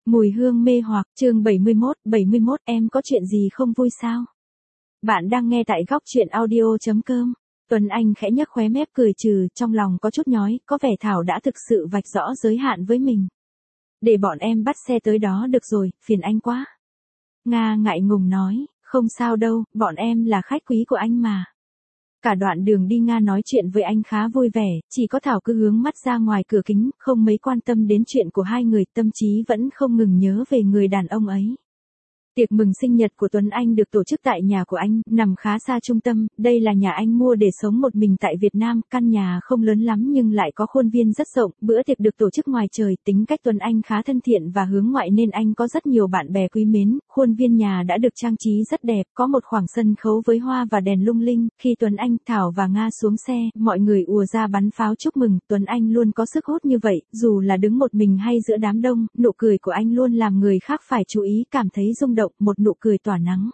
Mùi hương mê hoặc, chương 71, em có chuyện gì không vui sao? Bạn đang nghe tại góc chuyện audio.com. Tuấn Anh khẽ nhếch khóe mép cười trừ, trong lòng có chút nhói, có vẻ Thảo đã thực sự vạch rõ giới hạn với mình. Để bọn em bắt xe tới đó được rồi, phiền anh quá. Nga ngại ngùng nói, không sao đâu, bọn em là khách quý của anh mà. Cả đoạn đường đi Nga nói chuyện với anh khá vui vẻ, chỉ có Thảo cứ hướng mắt ra ngoài cửa kính, không mấy quan tâm đến chuyện của hai người, tâm trí vẫn không ngừng nhớ về người đàn ông ấy. Tiệc mừng sinh nhật của Tuấn Anh được tổ chức tại nhà của anh, nằm khá xa trung tâm, đây là nhà anh mua để sống một mình tại Việt Nam, căn nhà không lớn lắm nhưng lại có khuôn viên rất rộng, bữa tiệc được tổ chức ngoài trời, tính cách Tuấn Anh khá thân thiện và hướng ngoại nên anh có rất nhiều bạn bè quý mến, khuôn viên nhà đã được trang trí rất đẹp, có một khoảng sân khấu với hoa và đèn lung linh, khi Tuấn Anh, Thảo và Nga xuống xe, mọi người ùa ra bắn pháo chúc mừng, Tuấn Anh luôn có sức hút như vậy, dù là đứng một mình hay giữa đám đông, nụ cười của anh luôn làm người khác phải chú ý, cảm thấy rung động. Một nụ cười tỏa nắng.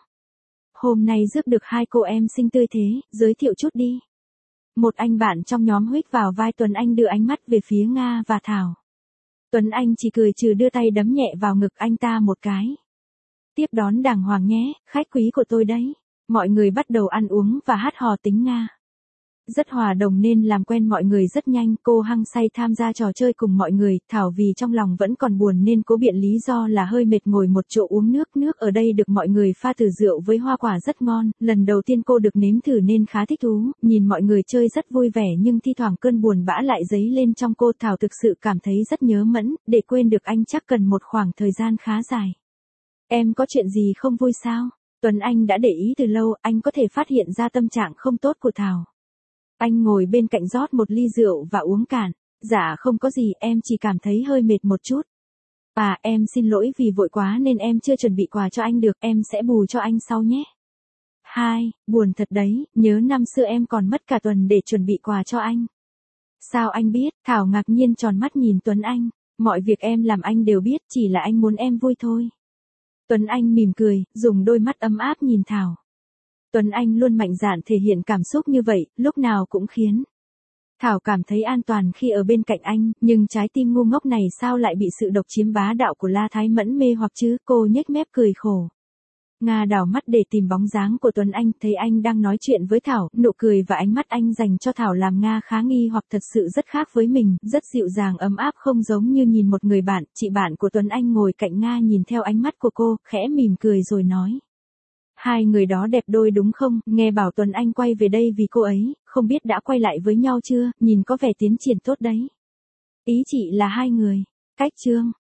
Hôm nay rước được hai cô em xinh tươi thế, giới thiệu chút đi. Một anh bạn trong nhóm huých vào vai Tuấn Anh đưa ánh mắt về phía Nga và Thảo. Tuấn Anh chỉ cười trừ đưa tay đấm nhẹ vào ngực anh ta một cái. Tiếp đón đàng hoàng nhé, khách quý của tôi đấy. Mọi người bắt đầu ăn uống và hát hò tính Nga. Rất hòa đồng nên làm quen mọi người rất nhanh, cô hăng say tham gia trò chơi cùng mọi người, Thảo vì trong lòng vẫn còn buồn nên cố biện lý do là hơi mệt ngồi một chỗ uống nước ở đây được mọi người pha từ rượu với hoa quả rất ngon, lần đầu tiên cô được nếm thử nên khá thích thú, nhìn mọi người chơi rất vui vẻ nhưng thi thoảng cơn buồn bã lại dấy lên trong cô, Thảo thực sự cảm thấy rất nhớ Mẫn, để quên được anh chắc cần một khoảng thời gian khá dài. Em có chuyện gì không vui sao? Tuấn Anh đã để ý từ lâu, anh có thể phát hiện ra tâm trạng không tốt của Thảo. Anh ngồi bên cạnh rót một ly rượu và uống cạn. Dạ không có gì, em chỉ cảm thấy hơi mệt một chút. À, em xin lỗi vì vội quá nên em chưa chuẩn bị quà cho anh được, em sẽ bù cho anh sau nhé. Buồn thật đấy, nhớ năm xưa em còn mất cả tuần để chuẩn bị quà cho anh. Sao anh biết? Thảo ngạc nhiên tròn mắt nhìn Tuấn Anh. Mọi việc em làm anh đều biết, chỉ là anh muốn em vui thôi. Tuấn Anh mỉm cười, dùng đôi mắt ấm áp nhìn Thảo. Tuấn Anh luôn mạnh dạn thể hiện cảm xúc như vậy, lúc nào cũng khiến Thảo cảm thấy an toàn khi ở bên cạnh anh, nhưng trái tim ngu ngốc này sao lại bị sự độc chiếm bá đạo của La Thái Mẫn mê hoặc chứ, cô nhếch mép cười khổ. Nga đảo mắt để tìm bóng dáng của Tuấn Anh, thấy anh đang nói chuyện với Thảo, nụ cười và ánh mắt anh dành cho Thảo làm Nga khá nghi hoặc thật sự rất khác với mình, rất dịu dàng ấm áp không giống như nhìn một người bạn, chị bạn của Tuấn Anh ngồi cạnh Nga nhìn theo ánh mắt của cô, khẽ mỉm cười rồi nói. Hai người đó đẹp đôi đúng không, nghe bảo Tuấn Anh quay về đây vì cô ấy, không biết đã quay lại với nhau chưa, nhìn có vẻ tiến triển tốt đấy. Ý chị là hai người. Cách chương.